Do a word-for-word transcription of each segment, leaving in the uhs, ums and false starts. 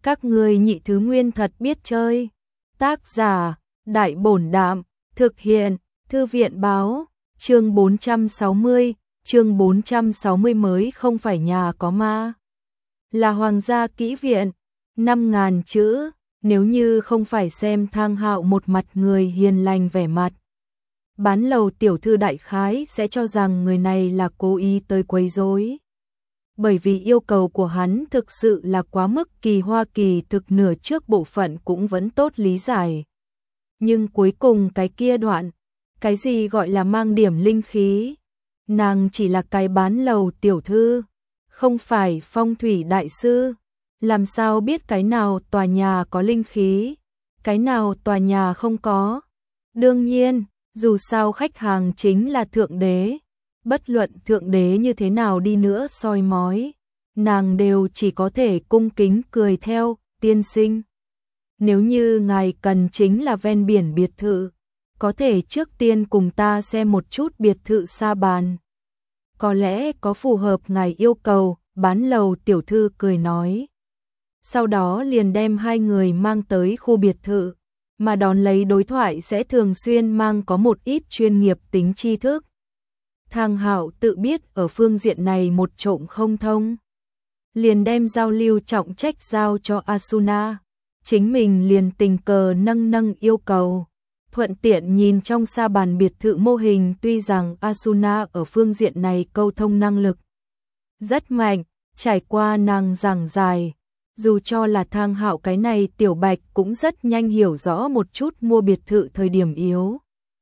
Các ngươi nhị thứ nguyên thật biết chơi. Tác giả, Đại Bổn Đạm, thực hiện, Thư viện Báo, chương bốn trăm sáu mươi, chương bốn trăm sáu mươi mới không phải nhà có ma. Là hoàng gia kỹ viện, năm ngàn chữ, nếu như không phải xem Thang Hạo một mặt người hiền lành vẻ mặt. Bán lầu tiểu thư đại khái sẽ cho rằng người này là cố ý tới quấy rối. Bởi vì yêu cầu của hắn thực sự là quá mức kỳ hoa kỳ thực nửa trước bộ phận cũng vẫn tốt lý giải. Nhưng cuối cùng cái kia đoạn, cái gì gọi là mang điểm linh khí? Nàng chỉ là cái bán lầu tiểu thư, không phải phong thủy đại sư. Làm sao biết cái nào tòa nhà có linh khí, cái nào tòa nhà không có? Đương nhiên, dù sao khách hàng chính là thượng đế. Bất luận thượng đế như thế nào đi nữa soi mói, nàng đều chỉ có thể cung kính cười theo, tiên sinh. Nếu như ngài cần chính là ven biển biệt thự, có thể trước tiên cùng ta xem một chút biệt thự sa bàn. Có lẽ có phù hợp ngài yêu cầu, bán lầu tiểu thư cười nói. Sau đó liền đem hai người mang tới khu biệt thự, mà đón lấy đối thoại sẽ thường xuyên mang có một ít chuyên nghiệp tính tri thức. Thang Hạo tự biết ở phương diện này một trộm không thông, liền đem giao lưu trọng trách giao cho Asuna, chính mình liền tình cờ nâng nâng yêu cầu, thuận tiện nhìn trong sa bàn biệt thự mô hình. Tuy rằng Asuna ở phương diện này câu thông năng lực rất mạnh, trải qua nàng giảng giải, dù cho là Thang Hạo cái này tiểu bạch cũng rất nhanh hiểu rõ một chút mua biệt thự thời điểm yếu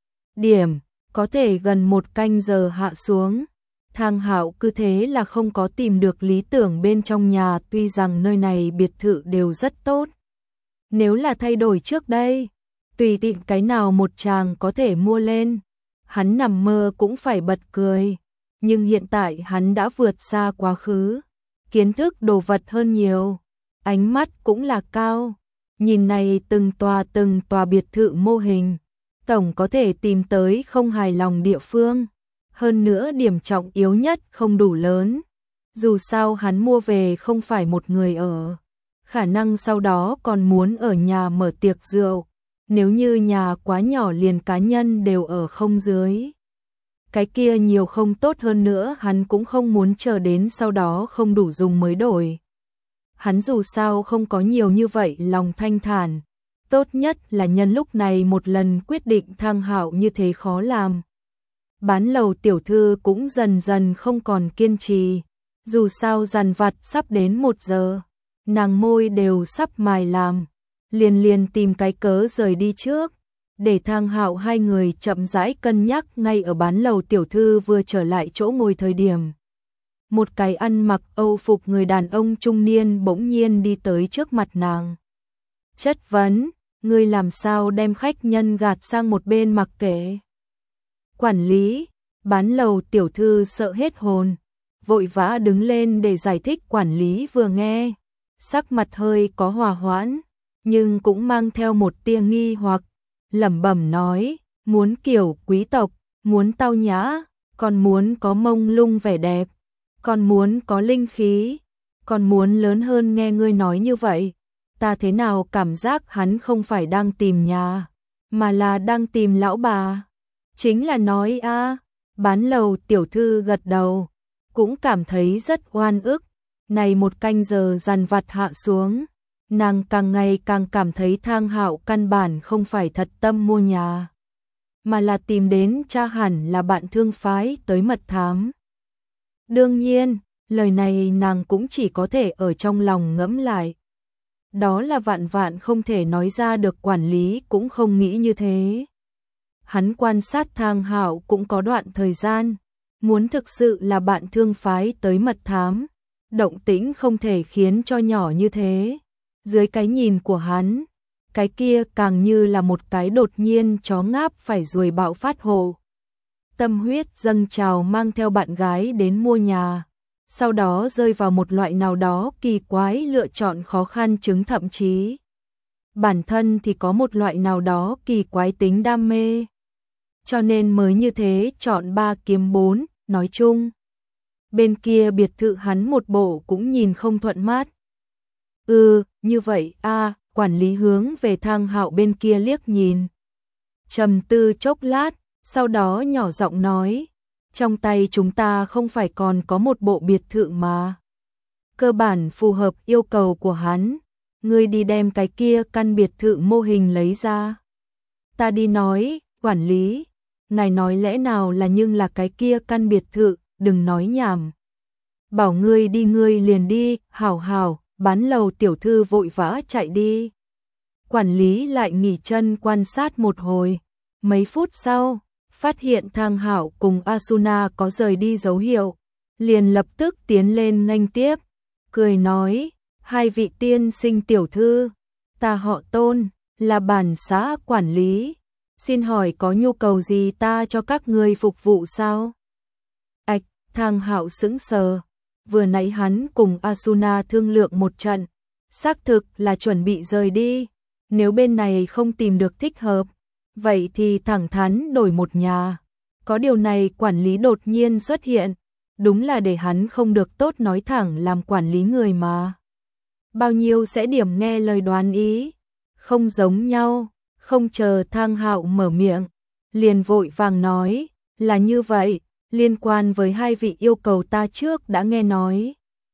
điểm. Có thể gần một canh giờ hạ xuống, Thang Hạo cứ thế là không có tìm được lý tưởng bên trong nhà. Tuy rằng nơi này biệt thự đều rất tốt, nếu là thay đổi trước đây, tùy tiện cái nào một chàng có thể mua lên, hắn nằm mơ cũng phải bật cười. Nhưng hiện tại hắn đã vượt xa quá khứ, kiến thức đồ vật hơn nhiều, ánh mắt cũng là cao, nhìn này từng tòa từng tòa biệt thự mô hình, tổng có thể tìm tới không hài lòng địa phương. Hơn nữa điểm trọng yếu nhất không đủ lớn. Dù sao hắn mua về không phải một người ở, khả năng sau đó còn muốn ở nhà mở tiệc rượu. Nếu như nhà quá nhỏ liền cá nhân đều ở không dưới, cái kia nhiều không tốt. Hơn nữa hắn cũng không muốn chờ đến sau đó không đủ dùng mới đổi. Hắn dù sao không có nhiều như vậy lòng thanh thản. Tốt nhất là nhân lúc này một lần quyết định. Thang Hạo như thế khó làm. Bán lầu tiểu thư cũng dần dần không còn kiên trì. Dù sao dằn vặt sắp đến một giờ, nàng môi đều sắp mài làm, liền liền tìm cái cớ rời đi trước, để Thang Hạo hai người chậm rãi cân nhắc. Ngay ở bán lầu tiểu thư vừa trở lại chỗ ngồi thời điểm, một cái ăn mặc Âu phục người đàn ông trung niên bỗng nhiên đi tới trước mặt nàng. Chất vấn, ngươi làm sao đem khách nhân gạt sang một bên mặc kệ? Quản lý, bán lầu tiểu thư sợ hết hồn, vội vã đứng lên để giải thích. Quản lý vừa nghe, sắc mặt hơi có hòa hoãn, nhưng cũng mang theo một tia nghi hoặc, lẩm bẩm nói, muốn kiểu quý tộc, muốn tao nhã, còn muốn có mông lung vẻ đẹp, còn muốn có linh khí, còn muốn lớn hơn. Nghe ngươi nói như vậy, ta thế nào cảm giác hắn không phải đang tìm nhà, mà là đang tìm lão bà. Chính là nói a. À, bán lầu tiểu thư gật đầu, cũng cảm thấy rất oan ức. Này một canh giờ dằn vặt hạ xuống, nàng càng ngày càng cảm thấy Thang Hạo căn bản không phải thật tâm mua nhà, mà là tìm đến cha hẳn là bạn thương phái tới mật thám. Đương nhiên, lời này nàng cũng chỉ có thể ở trong lòng ngẫm lại. Đó là vạn vạn không thể nói ra được. Quản lý cũng không nghĩ như thế. Hắn quan sát Thang Hạo cũng có đoạn thời gian, muốn thực sự là bạn thương phái tới mật thám, động tĩnh không thể khiến cho nhỏ như thế. Dưới cái nhìn của hắn, cái kia càng như là một cái đột nhiên chó ngáp phải ruồi bạo phát hộ. Tâm huyết dâng trào mang theo bạn gái đến mua nhà, sau đó rơi vào một loại nào đó kỳ quái lựa chọn khó khăn chứng, thậm chí bản thân thì có một loại nào đó kỳ quái tính đam mê. Cho nên mới như thế chọn ba kiếm bốn. Nói chung, bên kia biệt thự hắn một bộ cũng nhìn không thuận mắt. Ừ, như vậy a, quản lý hướng về Thang Hạo bên kia liếc nhìn. Trầm tư chốc lát, sau đó nhỏ giọng nói, trong tay chúng ta không phải còn có một bộ biệt thự mà. Cơ bản phù hợp yêu cầu của hắn, ngươi đi đem cái kia căn biệt thự mô hình lấy ra. Ta đi nói, quản lý, ngài nói lẽ nào là nhưng là cái kia căn biệt thự, đừng nói nhảm. Bảo ngươi đi ngươi liền đi, hảo hảo, bán lầu tiểu thư vội vã chạy đi. Quản lý lại nghỉ chân quan sát một hồi, mấy phút sau, phát hiện Thang Hạo cùng Asuna có rời đi dấu hiệu, liền lập tức tiến lên nghênh tiếp, cười nói, hai vị tiên sinh tiểu thư, ta họ Tôn, là bản xã quản lý, xin hỏi có nhu cầu gì ta cho các người phục vụ sao? Ảch, Thang Hạo sững sờ, vừa nãy hắn cùng Asuna thương lượng một trận, xác thực là chuẩn bị rời đi, nếu bên này không tìm được thích hợp, vậy thì thẳng thắn đổi một nhà. Có điều này quản lý đột nhiên xuất hiện, đúng là để hắn không được tốt nói thẳng làm quản lý người mà. Bao nhiêu sẽ điểm nghe lời đoán ý, không giống nhau, không chờ Thang Hạo mở miệng, liền vội vàng nói, là như vậy, liên quan với hai vị yêu cầu ta trước đã nghe nói.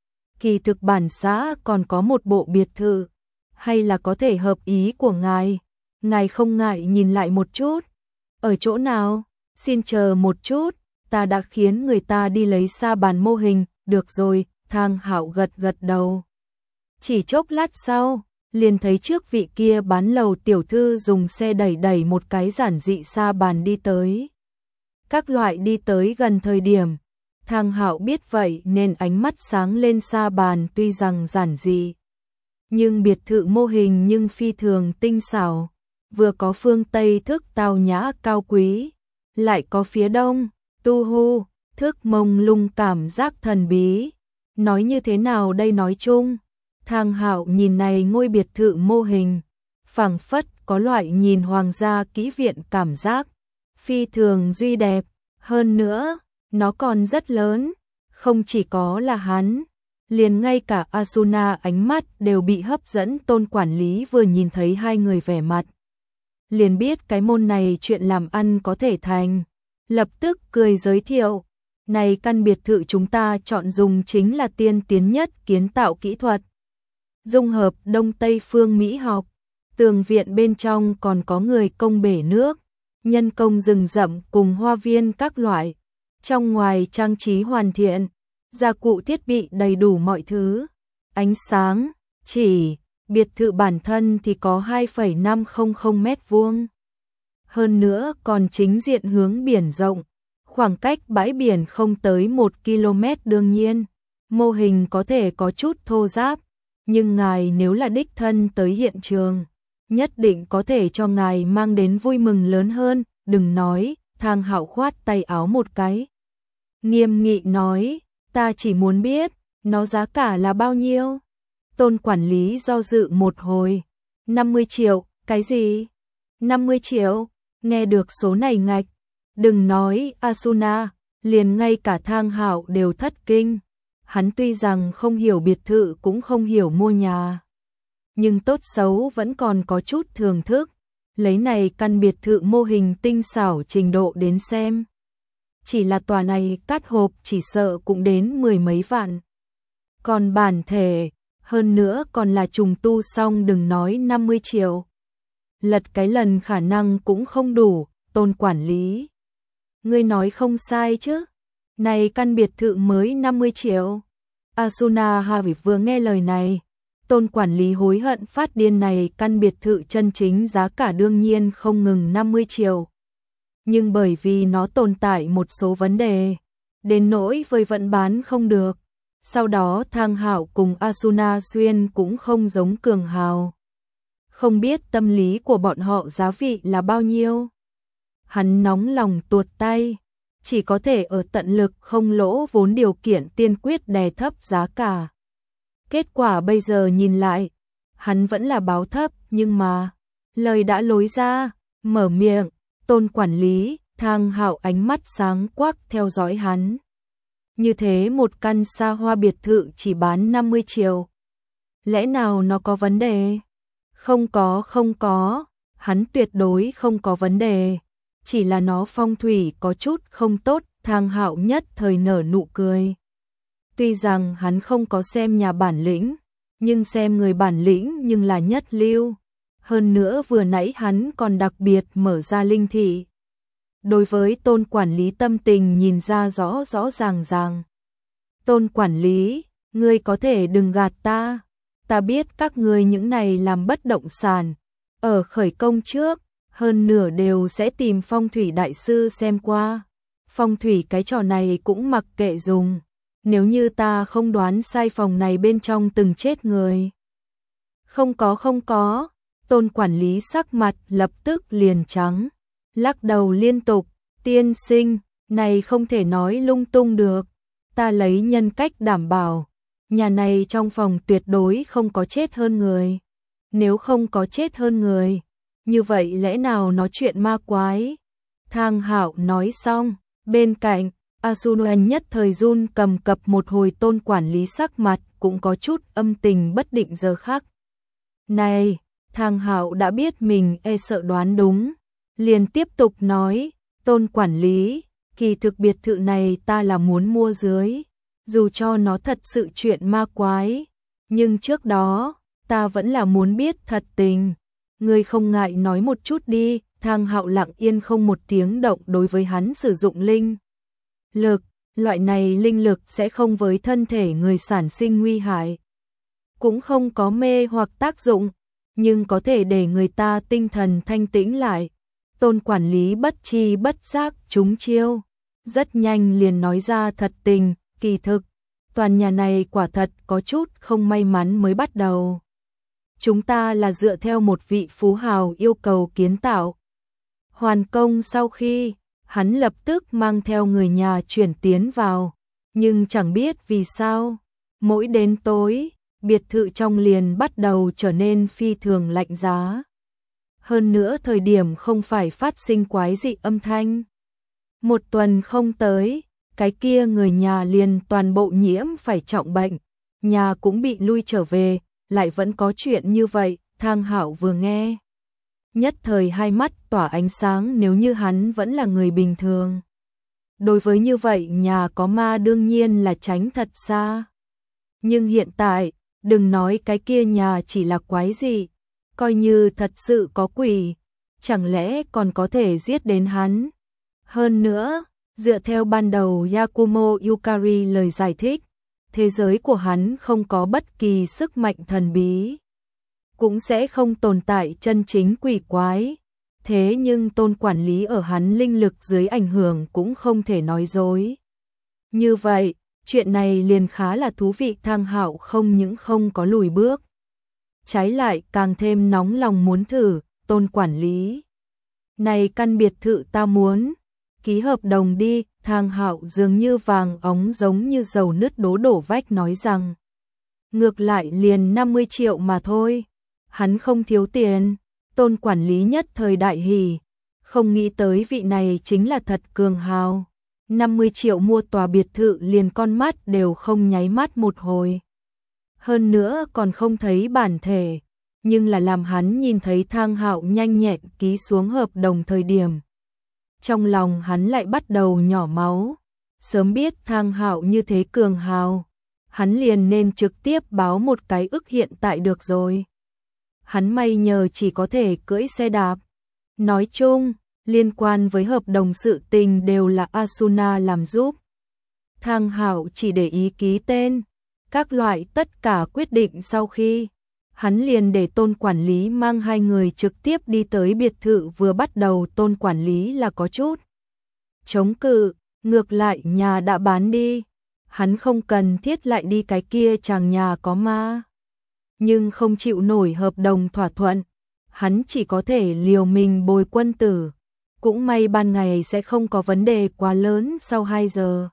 Kỳ thực bản xã còn có một bộ biệt thự, hay là có thể hợp ý của ngài, ngài không ngại nhìn lại một chút. Ở chỗ nào? Xin chờ một chút, ta đã khiến người ta đi lấy sa bàn mô hình, được rồi, Thang Hạo gật gật đầu. Chỉ chốc lát sau, liền thấy trước vị kia bán lầu tiểu thư dùng xe đẩy đẩy một cái giản dị sa bàn đi tới. Các loại đi tới gần thời điểm, Thang Hạo biết vậy nên ánh mắt sáng lên sa bàn tuy rằng giản dị, nhưng biệt thự mô hình nhưng phi thường tinh xảo, vừa có phương Tây thức tao nhã cao quý, lại có phía Đông, tu hu, thức mông lung cảm giác thần bí. Nói như thế nào đây nói chung, Thang Hạo nhìn này ngôi biệt thự mô hình, phảng phất có loại nhìn hoàng gia kỹ viện cảm giác, phi thường duy đẹp, hơn nữa, nó còn rất lớn, không chỉ có là hắn, liền ngay cả Asuna ánh mắt đều bị hấp dẫn. Tôn quản lý vừa nhìn thấy hai người vẻ mặt, liền biết cái môn này chuyện làm ăn có thể thành, lập tức cười giới thiệu, này căn biệt thự chúng ta chọn dùng chính là tiên tiến nhất kiến tạo kỹ thuật, dung hợp Đông Tây phương mỹ học, tường viện bên trong còn có người công bể nước, nhân công rừng rậm cùng hoa viên các loại, trong ngoài trang trí hoàn thiện, gia cụ thiết bị đầy đủ mọi thứ, ánh sáng, chỉ, biệt thự bản thân thì có hai phẩy năm không không mét vuông. Hơn nữa còn chính diện hướng biển rộng, khoảng cách bãi biển không tới một ki lô mét. Đương nhiên, mô hình có thể có chút thô ráp, nhưng ngài nếu là đích thân tới hiện trường, nhất định có thể cho ngài mang đến vui mừng lớn hơn. Đừng nói, Thang Hạo khoát tay áo một cái, nghiêm nghị nói, ta chỉ muốn biết, nó giá cả là bao nhiêu? Tôn quản lý do dự một hồi, năm mươi triệu, cái gì? năm mươi triệu, nghe được số này ngạch, đừng nói Asuna, liền ngay cả Thang Hạo đều thất kinh, hắn tuy rằng không hiểu biệt thự cũng không hiểu mua nhà, nhưng tốt xấu vẫn còn có chút thưởng thức, lấy này căn biệt thự mô hình tinh xảo trình độ đến xem. Chỉ là tòa này cát hộp chỉ sợ cũng đến mười mấy vạn. Còn bản thể, hơn nữa còn là trùng tu xong đừng nói năm mươi triệu. Lật cái lần khả năng cũng không đủ, Tôn quản lý. Ngươi nói không sai chứ? Này căn biệt thự mới năm mươi triệu. Asuna Havi vừa nghe lời này, Tôn quản lý hối hận phát điên, này căn biệt thự chân chính giá cả đương nhiên không ngừng năm mươi triệu. Nhưng bởi vì nó tồn tại một số vấn đề, đến nỗi vơi vẫn bán không được. Sau đó Thang Hạo cùng Asuna Xuyên cũng không giống cường hào. Không biết tâm lý của bọn họ giá vị là bao nhiêu. Hắn nóng lòng tuột tay, chỉ có thể ở tận lực không lỗ vốn điều kiện tiên quyết đè thấp giá cả. Kết quả bây giờ nhìn lại, hắn vẫn là báo thấp, nhưng mà, lời đã lối ra, mở miệng, Tôn quản lý, Thang Hạo ánh mắt sáng quắc theo dõi hắn. Như thế một căn xa hoa biệt thự chỉ bán năm mươi triệu. Lẽ nào nó có vấn đề? Không có, không có, hắn tuyệt đối không có vấn đề, chỉ là nó phong thủy có chút không tốt. Thang Hạo nhất thời nở nụ cười. Tuy rằng hắn không có xem nhà bản lĩnh, nhưng xem người bản lĩnh nhưng là nhất lưu. Hơn nữa vừa nãy hắn còn đặc biệt mở ra linh thị. Đối với Tôn quản lý tâm tình nhìn ra rõ rõ ràng ràng. Tôn quản lý, ngươi có thể đừng gạt ta. Ta biết các ngươi những này làm bất động sản, ở khởi công trước, hơn nửa đều sẽ tìm phong thủy đại sư xem qua. Phong thủy cái trò này cũng mặc kệ dùng. Nếu như ta không đoán sai phòng này bên trong từng chết người. Không có không có, Tôn quản lý sắc mặt lập tức liền trắng. Lắc đầu liên tục, tiên sinh, này không thể nói lung tung được. Ta lấy nhân cách đảm bảo, nhà này trong phòng tuyệt đối không có chết hơn người. Nếu không có chết hơn người, như vậy lẽ nào nói chuyện ma quái? Thang Hạo nói xong, bên cạnh, Asunuan nhất thời run cầm cập một hồi. Tôn quản lý sắc mặt cũng có chút âm tình bất định giờ khắc. Này, Thang Hạo đã biết mình e sợ đoán đúng, liền tiếp tục nói, Tôn quản lý, kỳ thực biệt thự này ta là muốn mua dưới, dù cho nó thật sự chuyện ma quái, nhưng trước đó, ta vẫn là muốn biết thật tình. Ngươi không ngại nói một chút đi. Thang Hạo lặng yên không một tiếng động đối với hắn sử dụng linh lực, loại này linh lực sẽ không với thân thể người sản sinh nguy hại, cũng không có mê hoặc tác dụng, nhưng có thể để người ta tinh thần thanh tĩnh lại. Tôn quản lý bất chi bất giác trúng chiêu, rất nhanh liền nói ra thật tình, kỳ thực, toàn nhà này quả thật có chút không may mắn mới bắt đầu. Chúng ta là dựa theo một vị phú hào yêu cầu kiến tạo. Hoàn công sau khi, hắn lập tức mang theo người nhà chuyển tiến vào, nhưng chẳng biết vì sao, mỗi đến tối, biệt thự trong liền bắt đầu trở nên phi thường lạnh giá. Hơn nữa thời điểm không phải phát sinh quái dị âm thanh. Một tuần không tới, cái kia người nhà liền toàn bộ nhiễm phải trọng bệnh, nhà cũng bị lui trở về, lại vẫn có chuyện như vậy. Thang Hạo vừa nghe, nhất thời hai mắt tỏa ánh sáng. Nếu như hắn vẫn là người bình thường, đối với như vậy nhà có ma đương nhiên là tránh thật xa. Nhưng hiện tại, đừng nói cái kia nhà chỉ là quái gì, coi như thật sự có quỷ, chẳng lẽ còn có thể giết đến hắn. Hơn nữa, dựa theo ban đầu Yakumo Yukari lời giải thích, thế giới của hắn không có bất kỳ sức mạnh thần bí, cũng sẽ không tồn tại chân chính quỷ quái. Thế nhưng Tôn quản lý ở hắn linh lực dưới ảnh hưởng cũng không thể nói dối. Như vậy, chuyện này liền khá là thú vị. Thang Hạo không những không có lùi bước, trái lại càng thêm nóng lòng muốn thử. Tôn quản lý, này căn biệt thự ta muốn, ký hợp đồng đi. Thang Hạo dường như vàng óng giống như dầu nứt đố đổ vách nói rằng, ngược lại liền năm mươi triệu mà thôi, hắn không thiếu tiền. Tôn quản lý nhất thời đại hỉ, không nghĩ tới vị này chính là thật cường hào. năm mươi triệu mua tòa biệt thự liền con mắt đều không nháy mắt một hồi. Hơn nữa còn không thấy bản thể, nhưng là làm hắn nhìn thấy Thang Hạo nhanh nhẹn ký xuống hợp đồng thời điểm, trong lòng hắn lại bắt đầu nhỏ máu. Sớm biết Thang Hạo như thế cường hào, hắn liền nên trực tiếp báo một cái ức hiện tại được rồi. Hắn may nhờ chỉ có thể cưỡi xe đạp. Nói chung, liên quan với hợp đồng sự tình đều là Asuna làm giúp. Thang Hạo chỉ để ý ký tên, các loại tất cả quyết định sau khi, hắn liền để Tôn quản lý mang hai người trực tiếp đi tới biệt thự. Vừa bắt đầu Tôn quản lý là có chút chống cự, ngược lại nhà đã bán đi, hắn không cần thiết lại đi cái kia chàng nhà có ma. Nhưng không chịu nổi hợp đồng thỏa thuận, hắn chỉ có thể liều mình bồi quân tử. Cũng may ban ngày sẽ không có vấn đề quá lớn. Sau hai giờ,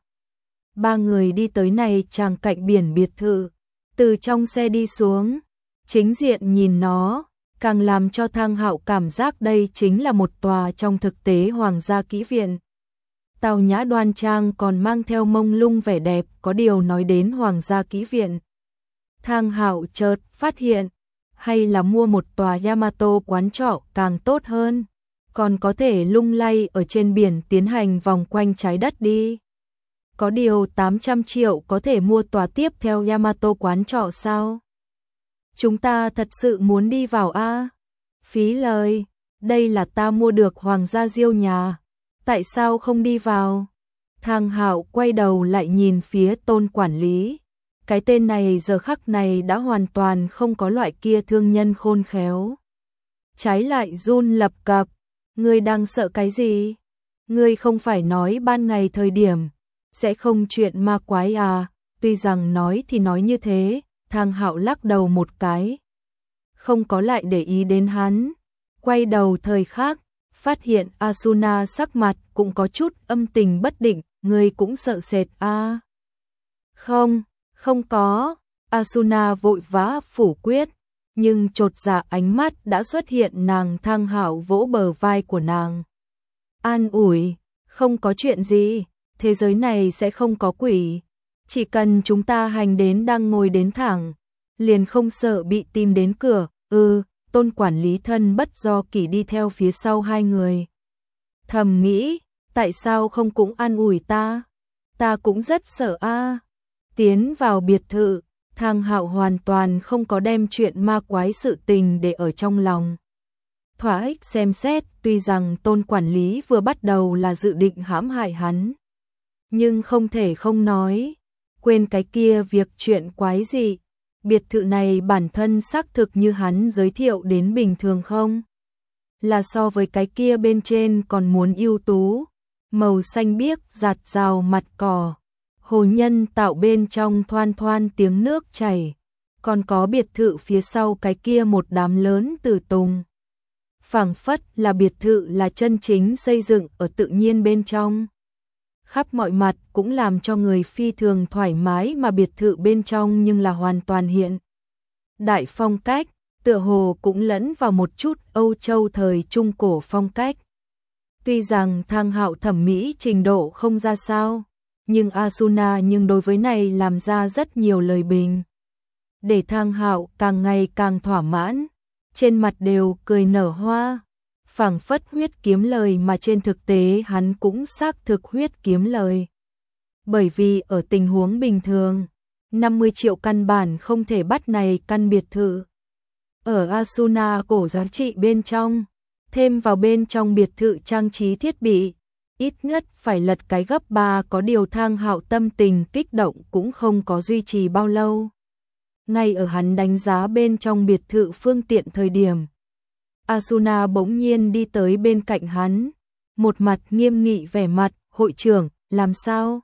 ba người đi tới này chàng cạnh biển biệt thự, từ trong xe đi xuống, chính diện nhìn nó, càng làm cho Thang Hạo cảm giác đây chính là một tòa trong thực tế hoàng gia kỹ viện. Tào nhã đoan trang còn mang theo mông lung vẻ đẹp, có điều nói đến hoàng gia kỹ viện, Thang Hạo chợt phát hiện, hay là mua một tòa Yamato quán trọ càng tốt hơn, còn có thể lung lay ở trên biển tiến hành vòng quanh trái đất đi. Có điều tám trăm triệu có thể mua tòa tiếp theo Yamato quán trọ sao? Chúng ta thật sự muốn đi vào a? Phí lời, đây là ta mua được hoàng gia diêu nhà, tại sao không đi vào? Thang Hạo quay đầu lại nhìn phía Tôn quản lý. Cái tên này giờ khắc này đã hoàn toàn không có loại kia thương nhân khôn khéo. Trái lại run lập cập, ngươi đang sợ cái gì? Ngươi không phải nói ban ngày thời điểm sẽ không chuyện ma quái à? Tuy rằng nói thì nói như thế, Thang Hạo lắc đầu một cái, không có lại để ý đến hắn. Quay đầu thời khác, phát hiện Asuna sắc mặt cũng có chút âm tình bất định, ngươi cũng sợ sệt à? Không, không có. Asuna vội vã phủ quyết, nhưng chột dạ ánh mắt đã xuất hiện nàng. Thang Hạo vỗ bờ vai của nàng, an ủi, không có chuyện gì, thế giới này sẽ không có quỷ, chỉ cần chúng ta hành đến đang ngồi đến thẳng, liền không sợ bị tìm đến cửa. Ừ, Tôn quản lý thân bất do kỷ đi theo phía sau hai người. Thầm nghĩ, tại sao không cũng an ủi ta? Ta cũng rất sợ a. Tiến vào biệt thự, Thang Hạo hoàn toàn không có đem chuyện ma quái sự tình để ở trong lòng. Thỏa ích xem xét, tuy rằng Tôn quản lý vừa bắt đầu là dự định hãm hại hắn, nhưng không thể không nói, quên cái kia việc chuyện quái gì. Biệt thự này bản thân xác thực như hắn giới thiệu đến bình thường không? Là so với cái kia bên trên còn muốn ưu tú, màu xanh biếc giạt rào mặt cỏ, hồ nhân tạo bên trong thoan thoan tiếng nước chảy, còn có biệt thự phía sau cái kia một đám lớn từ tùng. Phảng phất là biệt thự là chân chính xây dựng ở tự nhiên bên trong. Khắp mọi mặt cũng làm cho người phi thường thoải mái, mà biệt thự bên trong nhưng là hoàn toàn hiện đại phong cách, tựa hồ cũng lẫn vào một chút Âu Châu thời trung cổ phong cách. Tuy rằng Thang Hạo thẩm mỹ trình độ không ra sao, nhưng Asuna nhưng đối với này làm ra rất nhiều lời bình, để Thang Hạo càng ngày càng thỏa mãn, trên mặt đều cười nở hoa, phảng phất huyết kiếm lời, mà trên thực tế hắn cũng xác thực huyết kiếm lời. Bởi vì ở tình huống bình thường, năm mươi triệu căn bản không thể bắt này căn biệt thự. Ở Asuna cổ giá trị bên trong, thêm vào bên trong biệt thự trang trí thiết bị, ít nhất phải lật cái gấp ba, có điều Thang Hạo tâm tình kích động cũng không có duy trì bao lâu. Ngay ở hắn đánh giá bên trong biệt thự phương tiện thời điểm, Asuna bỗng nhiên đi tới bên cạnh hắn, một mặt nghiêm nghị vẻ mặt, hội trưởng, làm sao?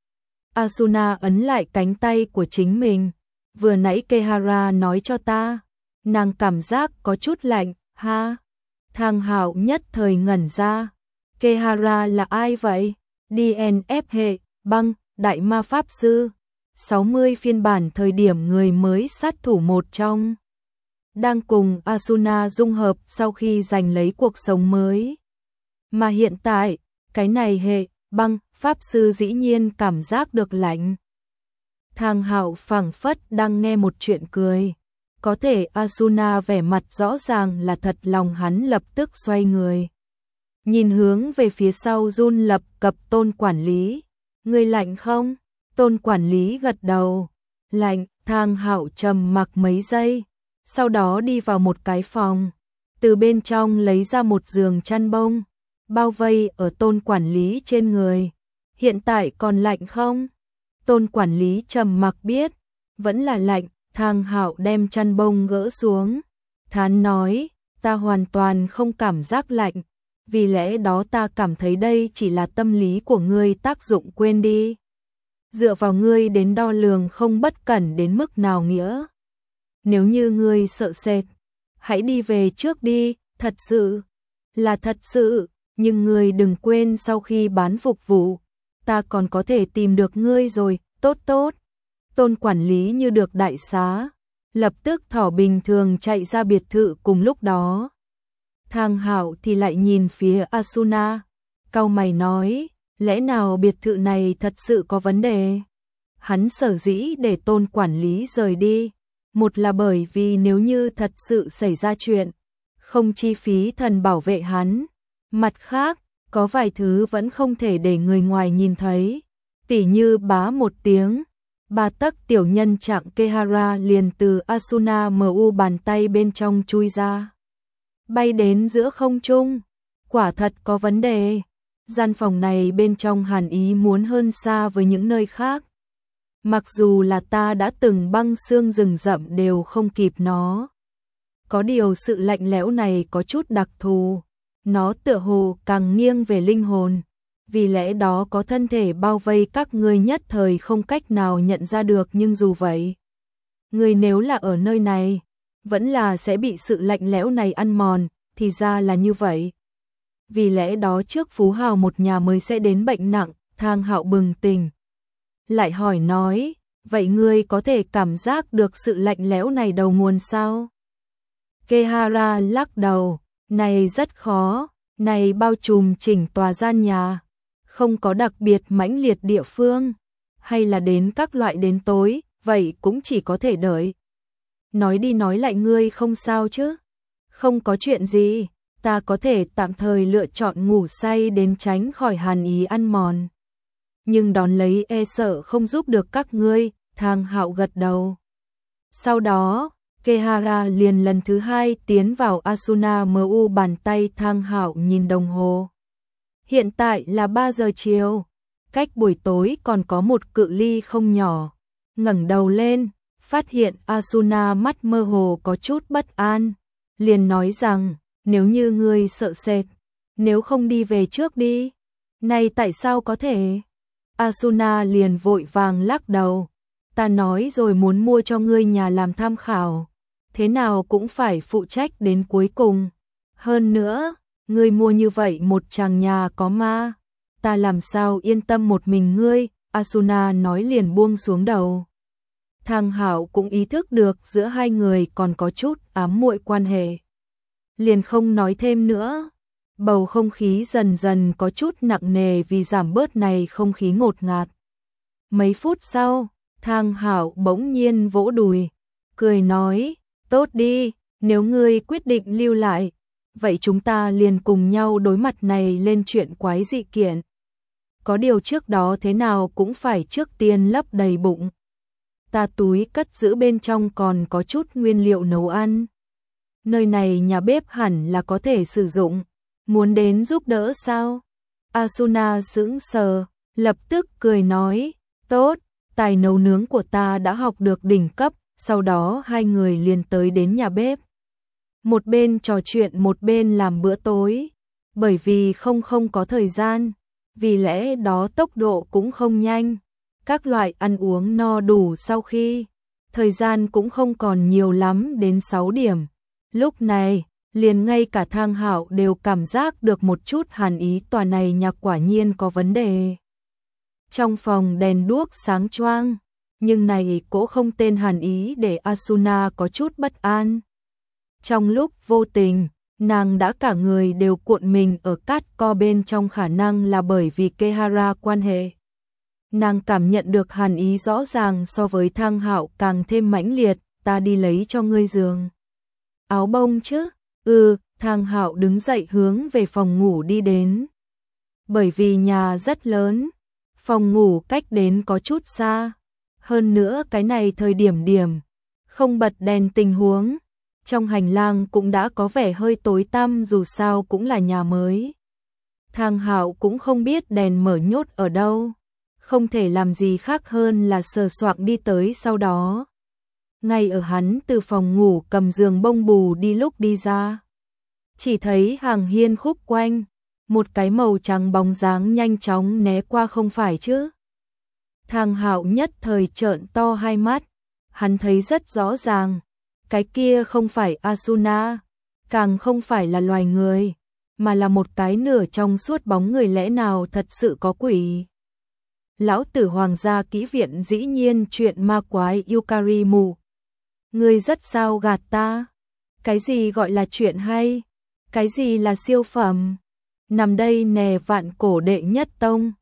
Asuna ấn lại cánh tay của chính mình, vừa nãy Kehara nói cho ta, nàng cảm giác có chút lạnh, ha? Thang Hạo nhất thời ngẩn ra, Kehara là ai vậy? đê en ép hệ, băng, đại ma pháp sư, sáu mươi phiên bản thời điểm người mới sát thủ một trong. Đang cùng Asuna dung hợp sau khi giành lấy cuộc sống mới. Mà hiện tại, cái này hệ, băng, pháp sư dĩ nhiên cảm giác được lạnh. Thang Hạo phảng phất đang nghe một chuyện cười. Có thể Asuna vẻ mặt rõ ràng là thật lòng, hắn lập tức xoay người, nhìn hướng về phía sau run lập cập Tôn quản lý. Người lạnh không? Tôn quản lý gật đầu. Lạnh. Thang Hạo trầm mặc mấy giây, sau đó đi vào một cái phòng, từ bên trong lấy ra một giường chăn bông, bao vây ở Tôn quản lý trên người. Hiện tại còn lạnh không? Tôn quản lý trầm mặc biết, vẫn là lạnh. Thang Hạo đem chăn bông gỡ xuống, thán nói, ta hoàn toàn không cảm giác lạnh, vì lẽ đó ta cảm thấy đây chỉ là tâm lý của ngươi tác dụng, quên đi. Dựa vào ngươi đến đo lường không bất cẩn đến mức nào nghĩa. Nếu như ngươi sợ sệt, hãy đi về trước đi, thật sự, là thật sự, nhưng ngươi đừng quên sau khi bán phục vụ, ta còn có thể tìm được ngươi rồi, tốt tốt. Tôn quản lý như được đại xá, lập tức thỏ bình thường chạy ra biệt thự cùng lúc đó. Thang Hạo thì lại nhìn phía Asuna, cau mày nói, lẽ nào biệt thự này thật sự có vấn đề? Hắn sở dĩ để Tôn quản lý rời đi, Một là bởi vì nếu như thật sự xảy ra chuyện, không chi phí thần bảo vệ hắn. Mặt khác, có vài thứ vẫn không thể để người ngoài nhìn thấy. Tỉ như bá một tiếng, ba tấc tiểu nhân trạng Kehara liền từ Asuna mu bàn tay bên trong chui ra. Bay đến giữa không trung. Quả thật có vấn đề. Gian phòng này bên trong hàn ý muốn hơn xa với những nơi khác. Mặc dù là ta đã từng băng xương rừng rậm đều không kịp nó. Có điều sự lạnh lẽo này có chút đặc thù. Nó tựa hồ càng nghiêng về linh hồn. Vì lẽ đó có thân thể bao vây các ngươi nhất thời không cách nào nhận ra được, nhưng dù vậy, người nếu là ở nơi này, vẫn là sẽ bị sự lạnh lẽo này ăn mòn, thì ra là như vậy. Vì lẽ đó trước Phú Hào một nhà mới sẽ đến bệnh nặng, Thang Hạo bừng tỉnh. Lại hỏi nói, vậy ngươi có thể cảm giác được sự lạnh lẽo này đầu nguồn sao? Kehara lắc đầu, này rất khó, này bao trùm chỉnh tòa gian nhà. Không có đặc biệt mãnh liệt địa phương, hay là đến các loại đến tối, vậy cũng chỉ có thể đợi. Nói đi nói lại ngươi không sao chứ? Không có chuyện gì, ta có thể tạm thời lựa chọn ngủ say đến tránh khỏi hàn ý ăn mòn. Nhưng đón lấy e sợ không giúp được các ngươi, Thang Hạo gật đầu. Sau đó, Kehara liền lần thứ hai tiến vào Asuna mu bàn tay. Thang Hạo nhìn đồng hồ. Hiện tại là ba giờ chiều, cách buổi tối còn có một cự ly không nhỏ. Ngẩng đầu lên, phát hiện Asuna mắt mơ hồ có chút bất an, liền nói rằng, nếu như ngươi sợ sệt, nếu không đi về trước đi. Này tại sao có thể? Asuna liền vội vàng lắc đầu, ta nói rồi muốn mua cho ngươi nhà làm tham khảo, thế nào cũng phải phụ trách đến cuối cùng. Hơn nữa, ngươi mua như vậy một chàng nhà có ma, ta làm sao yên tâm một mình ngươi, Asuna nói liền buông xuống đầu. Thang Hạo cũng ý thức được giữa hai người còn có chút ám muội quan hệ. Liền không nói thêm nữa, bầu không khí dần dần có chút nặng nề vì giảm bớt này không khí ngột ngạt. Mấy phút sau, Thang Hạo bỗng nhiên vỗ đùi, cười nói, tốt đi, nếu ngươi quyết định lưu lại, vậy chúng ta liền cùng nhau đối mặt này lên chuyện quái dị kiện. Có điều trước đó thế nào cũng phải trước tiên lấp đầy bụng. Ta túi cất giữ bên trong còn có chút nguyên liệu nấu ăn. Nơi này nhà bếp hẳn là có thể sử dụng. Muốn đến giúp đỡ sao? Asuna sững sờ, lập tức cười nói, tốt, tài nấu nướng của ta đã học được đỉnh cấp. Sau đó hai người liền tới đến nhà bếp. Một bên trò chuyện một bên làm bữa tối. Bởi vì không không có thời gian, vì lẽ đó tốc độ cũng không nhanh. Các loại ăn uống no đủ sau khi, thời gian cũng không còn nhiều lắm, đến sáu điểm. Lúc này, liền ngay cả Thang Hạo đều cảm giác được một chút hàn ý, tòa này nhà quả nhiên có vấn đề. Trong phòng đèn đuốc sáng choang, nhưng này cũng không tên hàn ý để Asuna có chút bất an. Trong lúc vô tình, nàng đã cả người đều cuộn mình ở cát co bên trong, khả năng là bởi vì Kehara quan hệ. Nàng cảm nhận được hàn ý rõ ràng so với Thang Hạo càng thêm mãnh liệt, ta đi lấy cho ngươi giường. Áo bông chứ? Ừ, Thang Hạo đứng dậy hướng về phòng ngủ đi đến. Bởi vì nhà rất lớn, phòng ngủ cách đến có chút xa. Hơn nữa cái này thời điểm điểm, không bật đèn tình huống. Trong hành lang cũng đã có vẻ hơi tối tăm, dù sao cũng là nhà mới. Thang Hạo cũng không biết đèn mở nhốt ở đâu. Không thể làm gì khác hơn là sờ soạng đi tới. Sau đó, ngay ở hắn từ phòng ngủ cầm giường bông bù đi lúc đi ra, chỉ thấy hàng hiên khúc quanh, một cái màu trắng bóng dáng nhanh chóng né qua, không phải chứ? Thang Hạo nhất thời trợn to hai mắt, hắn thấy rất rõ ràng, cái kia không phải Asuna, càng không phải là loài người, mà là một cái nửa trong suốt bóng người, lẽ nào thật sự có quỷ? Lão tử hoàng gia kỹ viện dĩ nhiên chuyện ma quái Yukari mù. Ngươi rất sao gạt ta? Cái gì gọi là chuyện hay? Cái gì là siêu phẩm? Nằm đây nè, vạn cổ đệ nhất tông,